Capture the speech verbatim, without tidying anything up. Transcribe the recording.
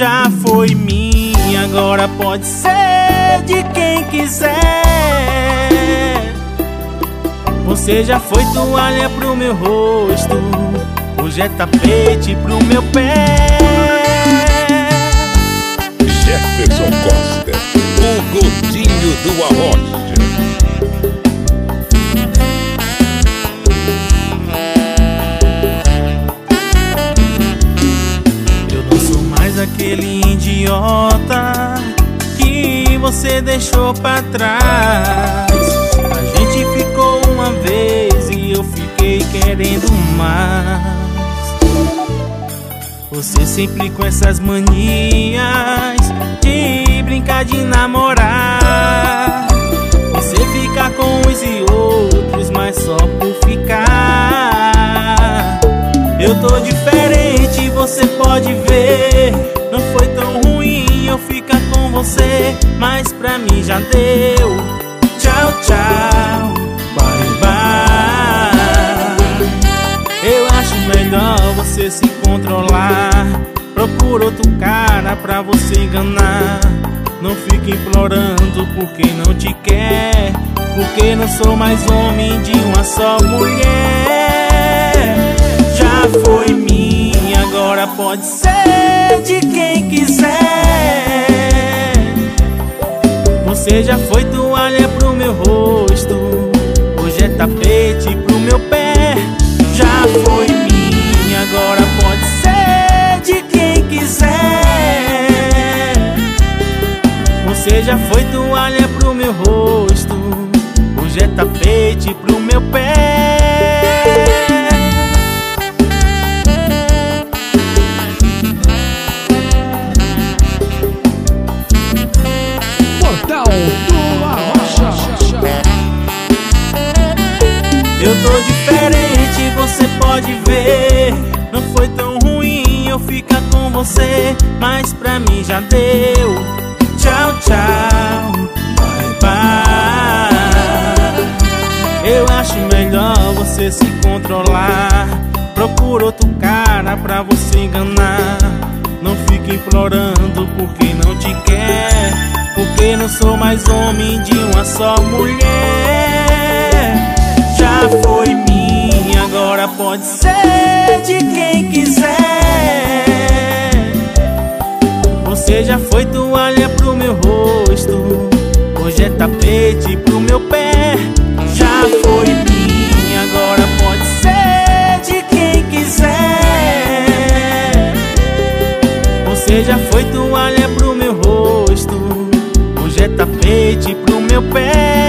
Já foi minha, agora pode ser de quem quiser. Você já foi toalha pro meu rosto, hoje é tapete pro meu pé. Jefferson Costa, o gordinho do Arrocha. Eu não sou mais aquele idiota que você deixou pra trás. A gente ficou uma vez e eu fiquei querendo mais. Você sempre com essas manias de brincar de namorar. Você fica com uns e outros, mas só por ficar. Eu tô diferente, você pode ver. Não foi tão ruim eu ficar com você, mas pra mim já deu. Tchau, tchau, bye, bye. Eu acho melhor você se controlar. Procura outro cara pra você enganar. Não fique implorando porque não te quer, porque não sou mais homem de uma só mulher. Já foi minha, agora pode ser de quem quiser. Você já foi toalha pro meu rosto, hoje é tapete pro meu pé. Já foi minha, agora pode ser de quem quiser. Você já foi toalha pro meu rosto, hoje é tapete pro meu pé. Portal do Arrocha. Eu tô diferente, você pode ver. Não foi tão ruim eu ficar com você, mas pra mim já deu. Tchau, tchau, bye, bye. Eu acho melhor você se controlar. Procura outro cara pra você enganar. Não fique implorando porque não te quer, porque não sou mais homem de uma só mulher. Já foi minha, agora pode ser de quem quiser. Você já foi toalha pro meu rosto, hoje é tapete pro meu pé. Já foi minha, agora pode ser de quem quiser. Você já foi toalha pro meu rosto, hoje é tapete pro meu pé.